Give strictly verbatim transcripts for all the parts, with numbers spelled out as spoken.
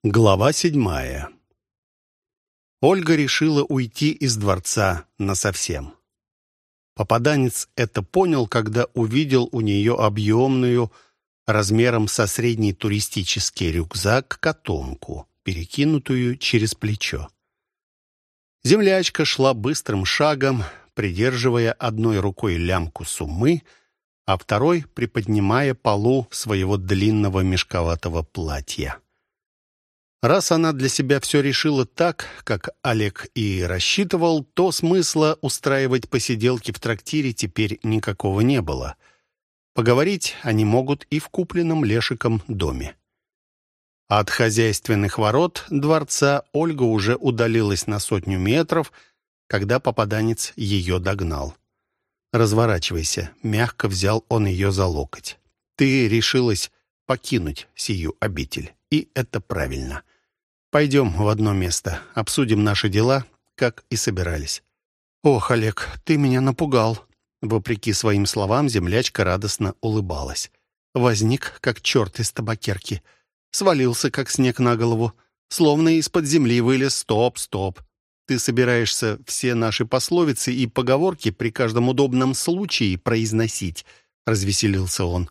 Глава седьмая. Ольга решила уйти из дворца насовсем. Попаданец это понял, когда увидел у нее объемную, размером со средний туристический рюкзак, котомку, перекинутую через плечо. Землячка шла быстрым шагом, придерживая одной рукой лямку суммы, а второй приподнимая полу своего длинного мешковатого платья. Раз она для себя все решила так, как Олег и рассчитывал, то смысла устраивать посиделки в трактире теперь никакого не было. Поговорить они могут и в купленном Лешиком доме. От хозяйственных ворот дворца Ольга уже удалилась на сотню метров, когда попаданец ее догнал. «Разворачивайся», — мягко взял он ее за локоть. «Ты решилась покинуть сию обитель, и это правильно. Пойдем в одно место, обсудим наши дела, как и собирались». «Ох, Олег, ты меня напугал». Вопреки своим словам, землячка радостно улыбалась. Возник, как черт из табакерки. Свалился, как снег на голову. Словно из-под земли вылез. «Стоп, стоп. Ты собираешься все наши пословицы и поговорки при каждом удобном случае произносить?» Развеселился он.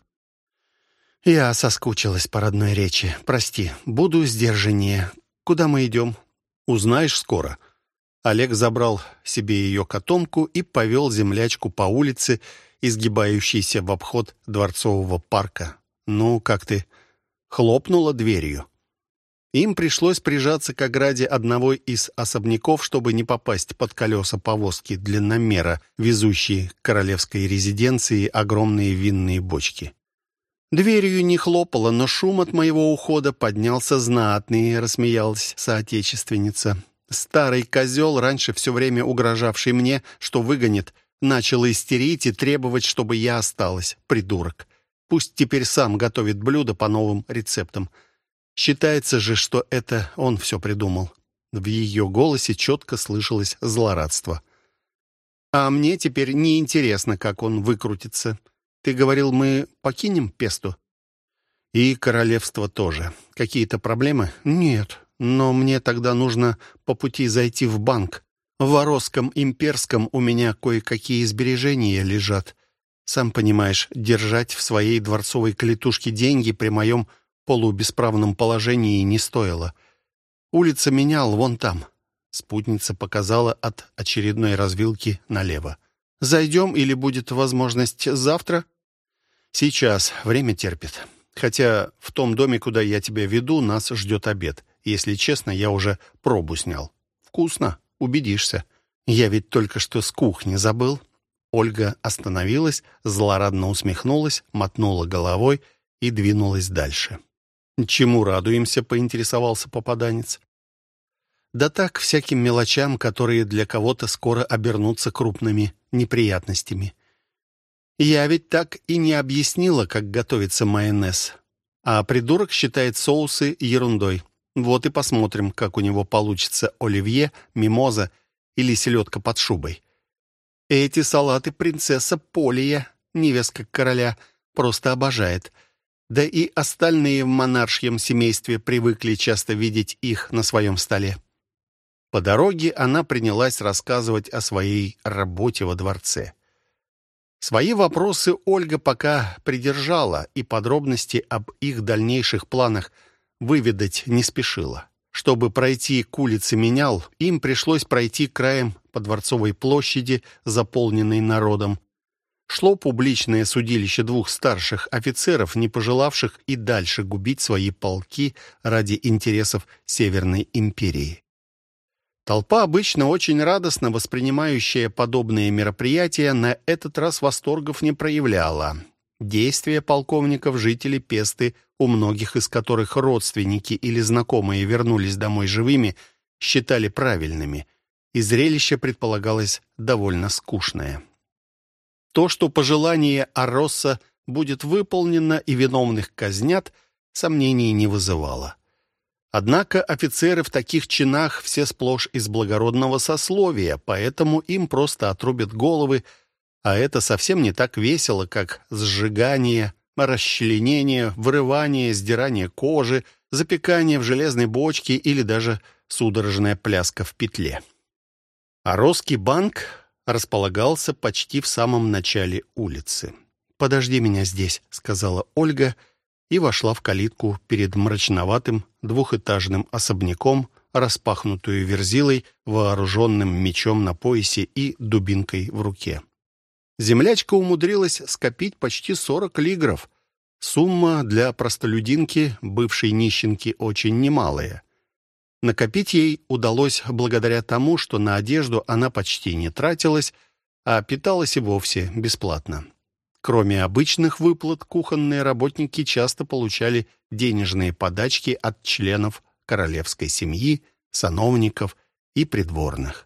«Я соскучилась по родной речи. Прости, буду сдержаннее. Куда мы идем?» «Узнаешь скоро». Олег забрал себе ее котомку и повел землячку по улице, изгибающейся в обход дворцового парка. «Ну, как ты?» Хлопнула дверью. Им пришлось прижаться к ограде одного из особняков, чтобы не попасть под колеса повозки длинномера, везущие к королевской резиденции огромные винные бочки. «Дверью не хлопало, но шум от моего ухода поднялся знатный», — рассмеялась соотечественница. «Старый козел, раньше все время угрожавший мне, что выгонит, начал истерить и требовать, чтобы я осталась, придурок. Пусть теперь сам готовит блюда по новым рецептам. Считается же, что это он все придумал». В ее голосе четко слышалось злорадство. «А мне теперь неинтересно, как он выкрутится. Ты говорил, мы покинем Песту?» «И королевство тоже. Какие-то проблемы?» «Нет, но мне тогда нужно по пути зайти в банк. В Воровском имперском у меня кое-какие сбережения лежат. Сам понимаешь, держать в своей дворцовой клетушке деньги при моем полубесправном положении не стоило. Улица менял вон там». Спутница показала от очередной развилки налево. «Зайдем или будет возможность завтра?» «Сейчас. Время терпит. Хотя в том доме, куда я тебя веду, нас ждет обед. Если честно, я уже пробу снял. Вкусно. Убедишься. Я ведь только что с кухни забыл». Ольга остановилась, злорадно усмехнулась, мотнула головой и двинулась дальше. «Чему радуемся?» — поинтересовался попаданец. «Да так, всяким мелочам, которые для кого-то скоро обернутся крупными неприятностями. Я ведь так и не объяснила, как готовится майонез. А придурок считает соусы ерундой. Вот и посмотрим, как у него получится оливье, мимоза или селедка под шубой. Эти салаты принцесса Полия, невестка короля, просто обожает. Да и остальные в монаршьем семействе привыкли часто видеть их на своем столе». По дороге она принялась рассказывать о своей работе во дворце. Свои вопросы Ольга пока придержала и подробности об их дальнейших планах выведать не спешила. Чтобы пройти к улице Менял, им пришлось пройти краем по Дворцовой площади, заполненной народом. Шло публичное судилище двух старших офицеров, не пожелавших и дальше губить свои полки ради интересов Северной империи. Толпа, обычно очень радостно воспринимающая подобные мероприятия, на этот раз восторгов не проявляла. Действия полковников жители Песты, у многих из которых родственники или знакомые вернулись домой живыми, считали правильными, и зрелище предполагалось довольно скучное. То, что пожелание Аросса будет выполнено и виновных казнят, сомнений не вызывало. Однако офицеры в таких чинах все сплошь из благородного сословия, поэтому им просто отрубят головы, а это совсем не так весело, как сжигание, расчленение, вырывание, сдирание кожи, запекание в железной бочке или даже судорожная пляска в петле. А Росский банк располагался почти в самом начале улицы. «Подожди меня здесь», — сказала Ольга и вошла в калитку перед мрачноватым двухэтажным особняком, распахнутую верзилой, вооруженным мечом на поясе и дубинкой в руке. Землячка умудрилась скопить почти сорок лигров. Сумма для простолюдинки, бывшей нищенки, очень немалая. Накопить ей удалось благодаря тому, что на одежду она почти не тратилась, а питалась и вовсе бесплатно. Кроме обычных выплат, кухонные работники часто получали денежные подачки от членов королевской семьи, сановников и придворных.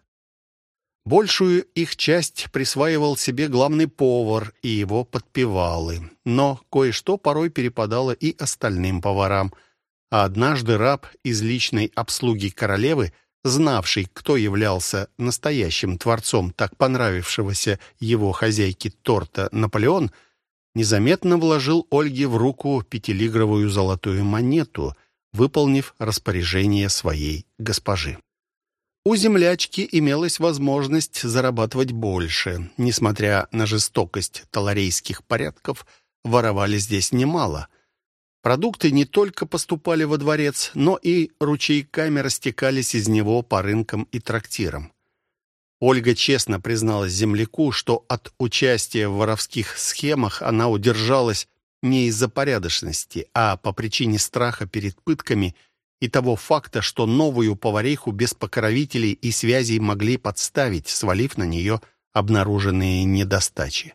Большую их часть присваивал себе главный повар и его подпевалы, но кое-что порой перепадало и остальным поварам, а однажды раб из личной обслуги королевы, знавший, кто являлся настоящим творцом так понравившегося его хозяйке торта «Наполеон», незаметно вложил Ольге в руку пятилигровую золотую монету, выполнив распоряжение своей госпожи. У землячки имелась возможность зарабатывать больше. Несмотря на жестокость таларейских порядков, воровали здесь немало. Продукты не только поступали во дворец, но и ручейками растекались из него по рынкам и трактирам. Ольга честно призналась земляку, что от участия в воровских схемах она удержалась не из-за порядочности, а по причине страха перед пытками и того факта, что новую повариху без покровителей и связей могли подставить, свалив на нее обнаруженные недостачи.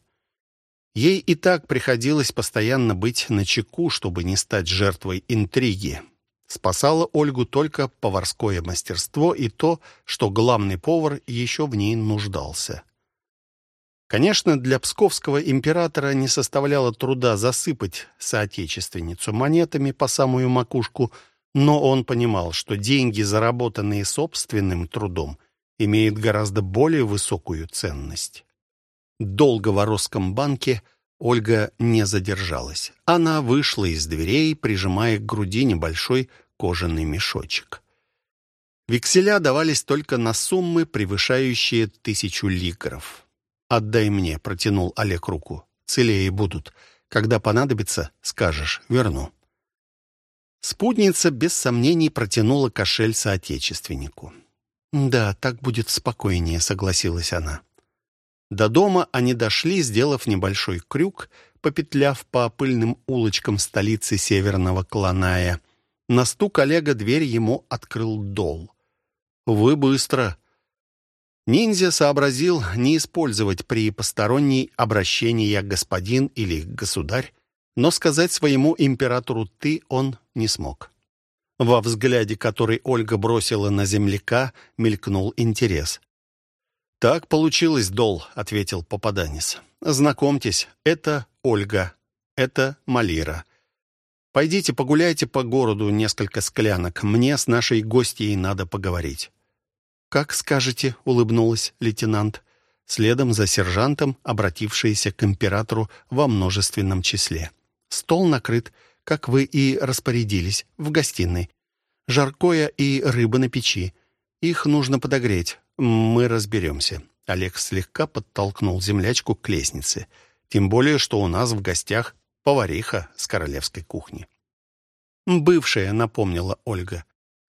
Ей и так приходилось постоянно быть начеку, чтобы не стать жертвой интриги. Спасало Ольгу только поварское мастерство и то, что главный повар еще в ней нуждался. Конечно, для псковского императора не составляло труда засыпать соотечественницу монетами по самую макушку, но он понимал, что деньги, заработанные собственным трудом, имеют гораздо более высокую ценность. Долго в Росском банке Ольга не задержалась. Она вышла из дверей, прижимая к груди небольшой кожаный мешочек. Векселя давались только на суммы, превышающие тысячу лигров. «Отдай мне», — протянул Олег руку. «Целее будут. Когда понадобится, скажешь, верну». Спутница без сомнений протянула кошель соотечественнику. «Да, так будет спокойнее», — согласилась она. До дома они дошли, сделав небольшой крюк, попетляв по пыльным улочкам столицы Северного Кланая. На стук Олега дверь ему открыл Дол. «Вы быстро!» Ниндзя сообразил не использовать при посторонней обращения «господин» или «государь», но сказать своему императору «ты» он не смог. Во взгляде, который Ольга бросила на земляка, мелькнул интерес. «Так получилось, Дол», — ответил попаданец. «Знакомьтесь, это Ольга, это Малира. Пойдите погуляйте по городу несколько склянок. Мне с нашей гостьей надо поговорить». «Как скажете», — улыбнулась лейтенант, следом за сержантом, обратившаяся к императору во множественном числе. «Стол накрыт, как вы и распорядились, в гостиной. Жаркое и рыба на печи. Их нужно подогреть. Мы разберемся». Олег слегка подтолкнул землячку к лестнице. «Тем более, что у нас в гостях повариха с королевской кухни». «Бывшая», — напомнила Ольга.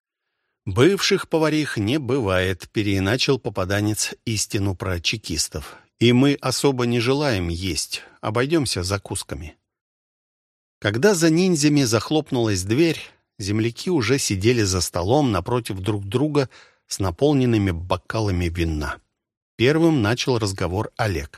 «Бывших поварих не бывает», — переиначил попаданец истину про чекистов. «И мы особо не желаем есть, обойдемся закусками». Когда за ниндзями захлопнулась дверь, земляки уже сидели за столом напротив друг друга с наполненными бокалами вина. Первым начал разговор Олег.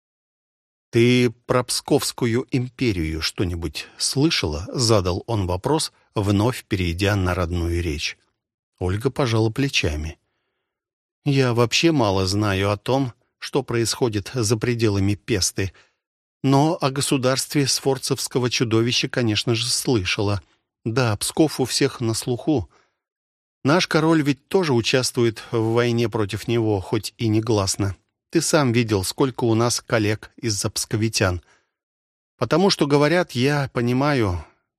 «Ты про Псковскую империю что-нибудь слышала?» — задал он вопрос, вновь перейдя на родную речь. Ольга пожала плечами. «Я вообще мало знаю о том, что происходит за пределами Песты, но о государстве сфорцевского чудовища, конечно же, слышала. Да, Псков у всех на слуху. Наш король ведь тоже участвует в войне против него, хоть и негласно. Ты сам видел, сколько у нас коллег из-за псковитян. Потому что говорят, я понимаю,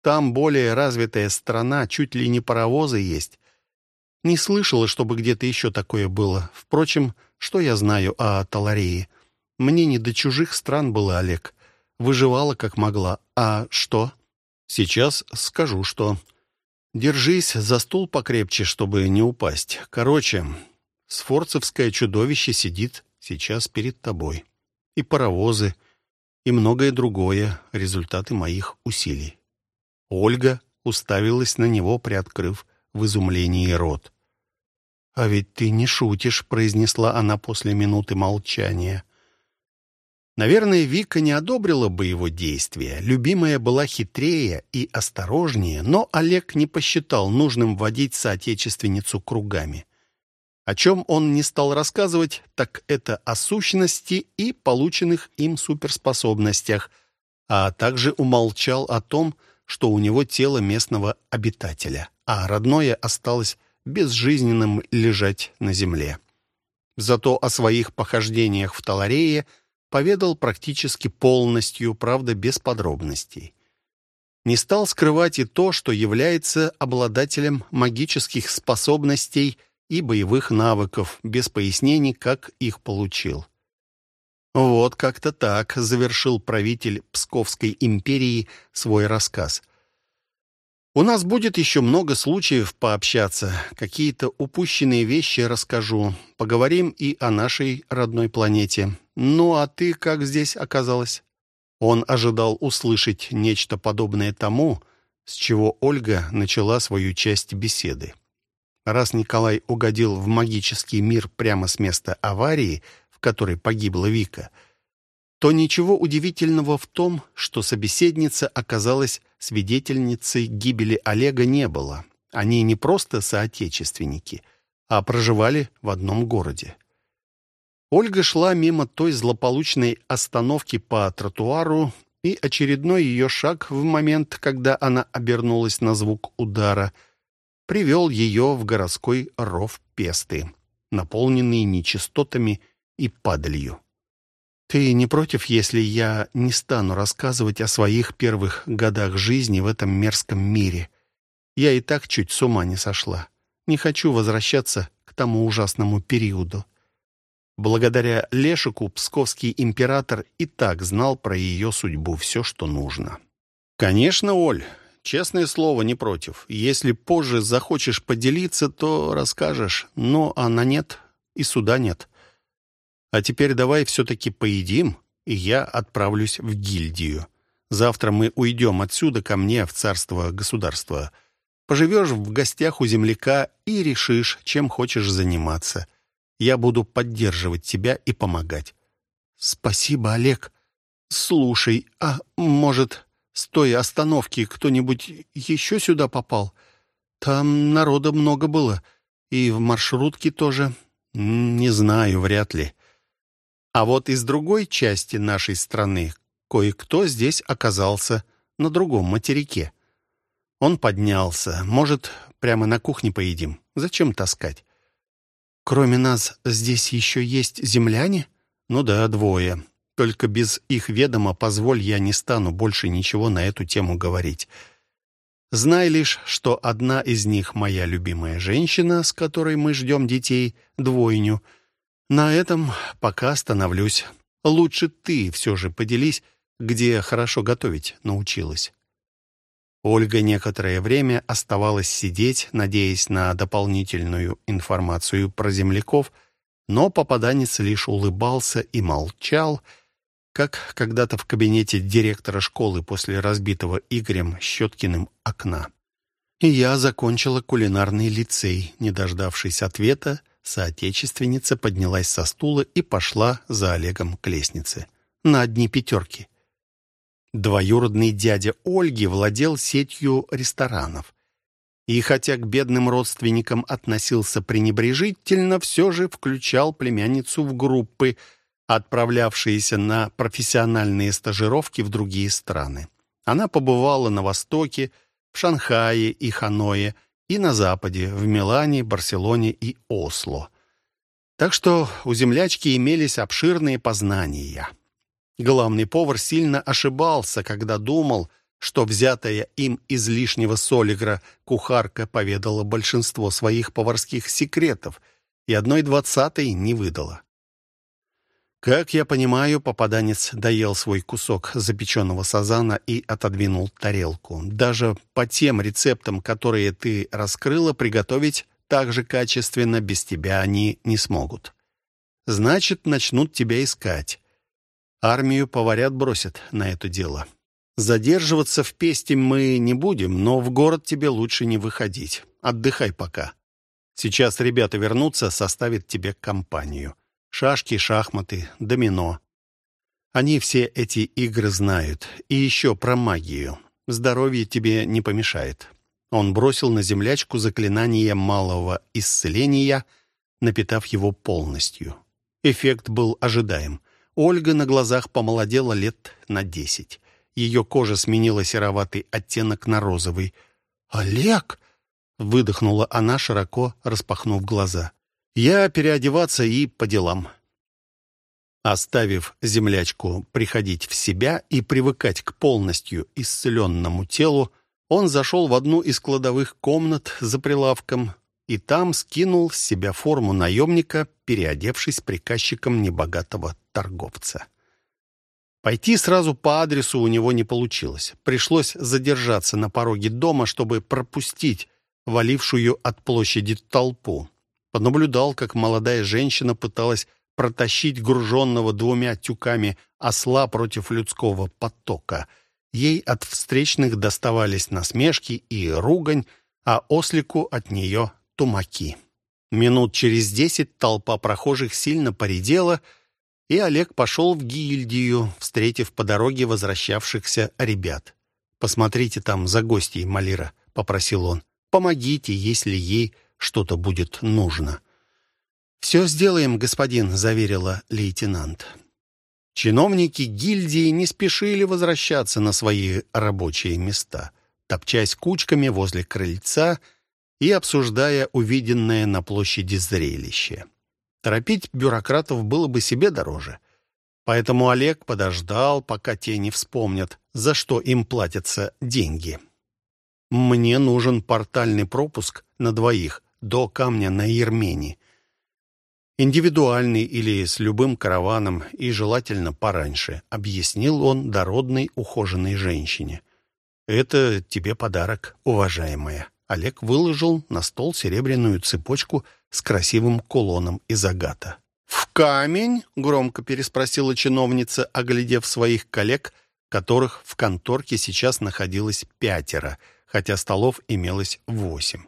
Там более развитая страна, чуть ли не паровозы есть. Не слышала, чтобы где-то еще такое было. Впрочем, что я знаю о Таларее? Мне не до чужих стран было, Олег. Выживала как могла. А что? Сейчас скажу, что... Держись за стул покрепче, чтобы не упасть. Короче, сфорцевское чудовище сидит сейчас перед тобой. И паровозы, и многое другое — результаты моих усилий. Ольга уставилась на него, приоткрыв в изумлении рот. «А ведь ты не шутишь», — произнесла она после минуты молчания. Наверное, Вика не одобрила бы его действия. Любимая была хитрее и осторожнее, но Олег не посчитал нужным водить соотечественницу кругами. О чем он не стал рассказывать, так это о сущности и полученных им суперспособностях, а также умолчал о том, что у него тело местного обитателя, а родное осталось безжизненным лежать на земле. Зато о своих похождениях в Таларее поведал практически полностью, правда, без подробностей. Не стал скрывать и то, что является обладателем магических способностей и боевых навыков, без пояснений, как их получил. Вот как-то так завершил правитель Псковской империи свой рассказ. У нас будет еще много случаев пообщаться, какие-то упущенные вещи расскажу, поговорим и о нашей родной планете. Ну, а ты как здесь оказалась?» Он ожидал услышать нечто подобное тому, с чего Ольга начала свою часть беседы. Раз Николай угодил в магический мир прямо с места аварии, в которой погибла Вика, то ничего удивительного в том, что собеседница оказалась свидетельницей гибели Олега, не было. Они не просто соотечественники, а проживали в одном городе. Ольга шла мимо той злополучной остановки по тротуару, и очередной ее шаг в момент, когда она обернулась на звук удара, привел ее в городской ров Песты, наполненный нечистотами и падалью. «Ты не против, если я не стану рассказывать о своих первых годах жизни в этом мерзком мире? Я и так чуть с ума не сошла. Не хочу возвращаться к тому ужасному периоду». Благодаря Лешику псковский император и так знал про ее судьбу все, что нужно. «Конечно, Оль, честное слово, не против. Если позже захочешь поделиться, то расскажешь. Но она нет, и суда нет. А теперь давай все-таки поедим, и я отправлюсь в гильдию. Завтра мы уйдем отсюда ко мне в царство-государство. Поживешь в гостях у земляка и решишь, чем хочешь заниматься. Я буду поддерживать тебя и помогать». «Спасибо, Олег. Слушай, а может, с той остановки кто-нибудь еще сюда попал? Там народа много было, и в маршрутке тоже». «Не знаю, вряд ли. А вот из другой части нашей страны кое-кто здесь оказался на другом материке. Он поднялся. Может, прямо на кухне поедим? Зачем таскать?» «Кроме нас здесь еще есть земляне?» «Ну да, двое. Только без их ведома, позволь, я не стану больше ничего на эту тему говорить. Знай лишь, что одна из них моя любимая женщина, с которой мы ждем детей, двойню. На этом пока остановлюсь. Лучше ты все же поделись, где хорошо готовить научилась». Ольга некоторое время оставалась сидеть, надеясь на дополнительную информацию про земляков, но попаданец лишь улыбался и молчал, как когда-то в кабинете директора школы после разбитого Игорем Щеткиным окна. «И я закончила кулинарный лицей». Не дождавшись ответа, соотечественница поднялась со стула и пошла за Олегом к лестнице. На одни пятерки. Двоюродный дядя Ольги владел сетью ресторанов. И хотя к бедным родственникам относился пренебрежительно, все же включал племянницу в группы, отправлявшиеся на профессиональные стажировки в другие страны. Она побывала на Востоке, в Шанхае и Ханое, и на Западе, в Милане, Барселоне и Осло. Так что у землячки имелись обширные познания. Главный повар сильно ошибался, когда думал, что взятая им из лишнего солигра кухарка поведала большинство своих поварских секретов и одной двадцатой не выдала. Как я понимаю, попаданец доел свой кусок запеченного сазана и отодвинул тарелку. Даже по тем рецептам, которые ты раскрыла, приготовить так же качественно без тебя они не смогут. Значит, начнут тебя искать. Армию поварят бросят на это дело. Задерживаться в Песте мы не будем, но в город тебе лучше не выходить. Отдыхай пока. Сейчас ребята вернутся, составят тебе компанию. Шашки, шахматы, домино. Они все эти игры знают. И еще про магию. Здоровье тебе не помешает. Он бросил на землячку заклинание малого исцеления, напитав его полностью. Эффект был ожидаем. Ольга на глазах помолодела лет на десять. Ее кожа сменила сероватый оттенок на розовый. «Олег!» — выдохнула она, широко распахнув глаза. «Я переодеваться и по делам». Оставив землячку приходить в себя и привыкать к полностью исцеленному телу, он зашел в одну из кладовых комнат за прилавком и там скинул с себя форму наемника, переодевшись приказчиком небогатого торговца. Пойти сразу по адресу у него не получилось. Пришлось задержаться на пороге дома, чтобы пропустить валившую от площади толпу. Понаблюдал, как молодая женщина пыталась протащить груженного двумя тюками осла против людского потока. Ей от встречных доставались насмешки и ругань, а ослику от нее тумаки. Минут через десять толпа прохожих сильно поредела, и Олег пошел в гильдию, встретив по дороге возвращавшихся ребят. «Посмотрите там за гостьей, Малира», — попросил он. «Помогите, если ей что-то будет нужно». «Все сделаем, господин», — заверила лейтенант. Чиновники гильдии не спешили возвращаться на свои рабочие места, топчась кучками возле крыльца и обсуждая увиденное на площади зрелище. Торопить бюрократов было бы себе дороже. Поэтому Олег подождал, пока те не вспомнят, за что им платятся деньги. «Мне нужен портальный пропуск на двоих до камня на Ермени. Индивидуальный или с любым караваном, и желательно пораньше», — объяснил он дородной ухоженной женщине. «Это тебе подарок, уважаемая». Олег выложил на стол серебряную цепочку с красивым кулоном из агата. «В камень?» — громко переспросила чиновница, оглядев своих коллег, которых в конторке сейчас находилось пятеро, хотя столов имелось восемь.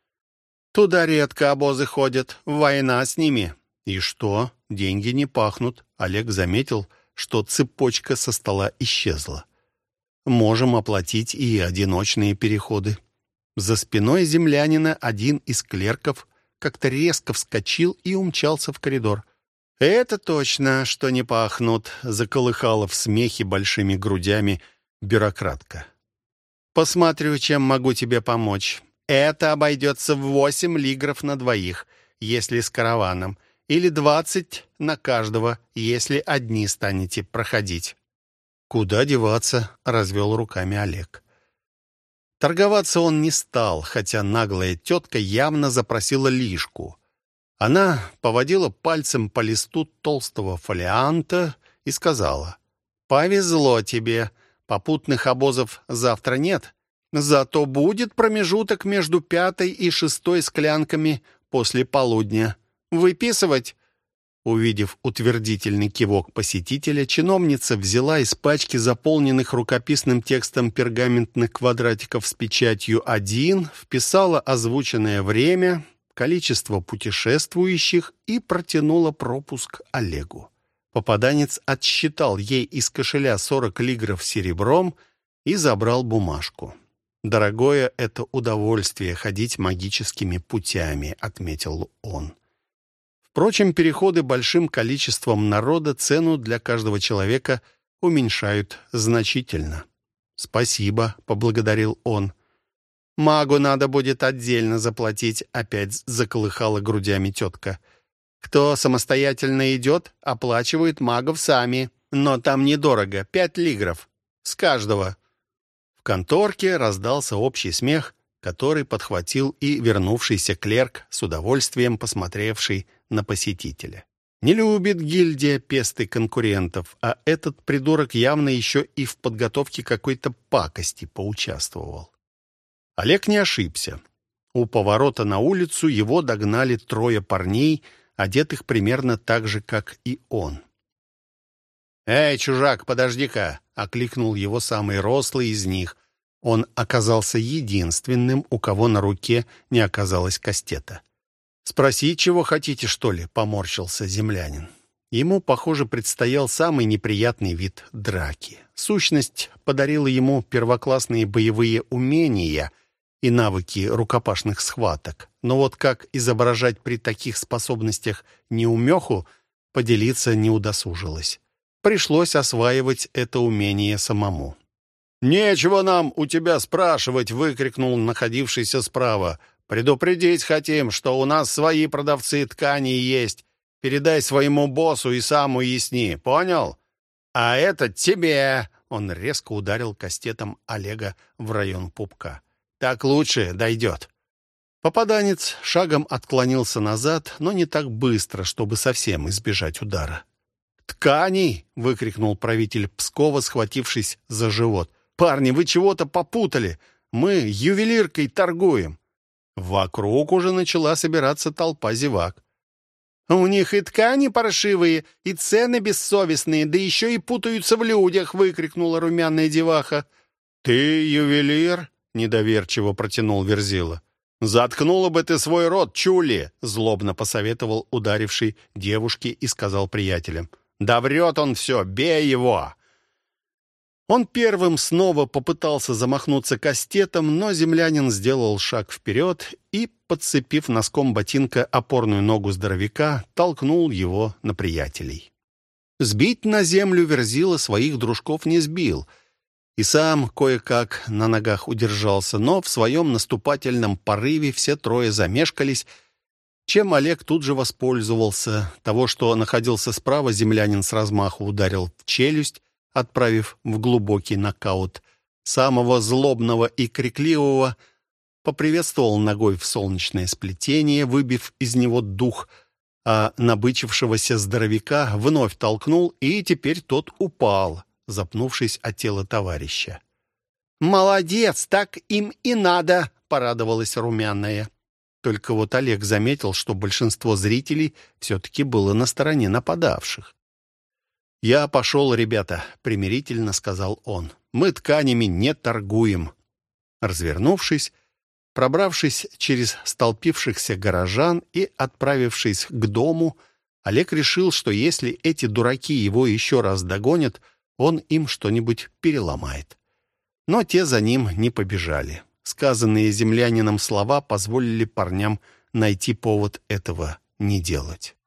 «Туда редко обозы ходят. Война с ними». «И что? Деньги не пахнут». Олег заметил, что цепочка со стола исчезла. «Можем оплатить и одиночные переходы». За спиной землянина один из клерков как-то резко вскочил и умчался в коридор. «Это точно, что не пахнут», — заколыхала в смехе большими грудями бюрократка. «Посмотрю, чем могу тебе помочь. Это обойдется в восемь лигров на двоих, если с караваном, или двадцать на каждого, если одни станете проходить». «Куда деваться?» — развел руками Олег. Торговаться он не стал, хотя наглая тетка явно запросила лишку. Она поводила пальцем по листу толстого фолианта и сказала: «Повезло тебе, попутных обозов завтра нет, зато будет промежуток между пятой и шестой склянками после полудня. Выписывать?» Увидев утвердительный кивок посетителя, чиновница взяла из пачки заполненных рукописным текстом пергаментных квадратиков с печатью один, вписала озвученное время, количество путешествующих и протянула пропуск Олегу. Попаданец отсчитал ей из кошеля сорок лигров серебром и забрал бумажку. «Дорогое это удовольствие ходить магическими путями», — отметил он. Впрочем, переходы большим количеством народа цену для каждого человека уменьшают значительно. «Спасибо», — поблагодарил он. «Магу надо будет отдельно заплатить», — опять заколыхала грудями тетка. «Кто самостоятельно идет, оплачивают магов сами. Но там недорого, пять лигров. С каждого». «В конторке раздался общий смех, который подхватил и вернувшийся клерк, с удовольствием посмотревший на посетителя. Не любит гильдия песты конкурентов, а этот придурок явно еще и в подготовке какой-то пакости поучаствовал. Олег не ошибся. У поворота на улицу его догнали трое парней, одетых примерно так же, как и он. «Эй, чужак, подожди-ка!» — окликнул его самый рослый из них. Он оказался единственным, у кого на руке не оказалось кастета. «Спросить, чего хотите, что ли?» — поморщился землянин. Ему, похоже, предстоял самый неприятный вид драки. Сущность подарила ему первоклассные боевые умения и навыки рукопашных схваток. Но вот как изображать при таких способностях неумеху, поделиться не удосужилась. Пришлось осваивать это умение самому. «Нечего нам у тебя спрашивать!» — выкрикнул находившийся справа. «Предупредить хотим, что у нас свои продавцы тканей есть. Передай своему боссу и сам уясни, понял? А это тебе!» — он резко ударил кастетом Олега в район пупка. «Так лучше дойдет». Попаданец шагом отклонился назад, но не так быстро, чтобы совсем избежать удара. «Тканей!» — выкрикнул правитель Пскова, схватившись за живот. «Парни, вы чего-то попутали! Мы ювелиркой торгуем!» Вокруг уже начала собираться толпа зевак. «У них и ткани паршивые, и цены бессовестные, да еще и путаются в людях!» — выкрикнула румяная деваха. «Ты ювелир?» — недоверчиво протянул Верзила. «Заткнула бы ты свой рот, чули!» — злобно посоветовал ударивший девушке и сказал приятелям. «Да врет он все, бей его!» Он первым снова попытался замахнуться кастетом, но землянин сделал шаг вперед и, подцепив носком ботинка опорную ногу здоровяка, толкнул его на приятелей. Сбить на землю Верзила своих дружков не сбил, и сам кое-как на ногах удержался, но в своем наступательном порыве все трое замешкались, чем Олег тут же воспользовался. Того, что находился справа, землянин с размаху ударил в челюсть, отправив в глубокий нокаут. Самого злобного и крикливого поприветствовал ногой в солнечное сплетение, выбив из него дух, а набычившегося здоровяка вновь толкнул, и теперь тот упал, запнувшись о тело товарища. «Молодец, так им и надо!» — порадовалась румяная. Только вот Олег заметил, что большинство зрителей все-таки было на стороне нападавших. «Я пошел, ребята», — примирительно сказал он. «Мы тканями не торгуем». Развернувшись, пробравшись через столпившихся горожан и отправившись к дому, Олег решил, что если эти дураки его еще раз догонят, он им что-нибудь переломает. Но те за ним не побежали. Сказанные землянином слова позволили парням найти повод этого не делать.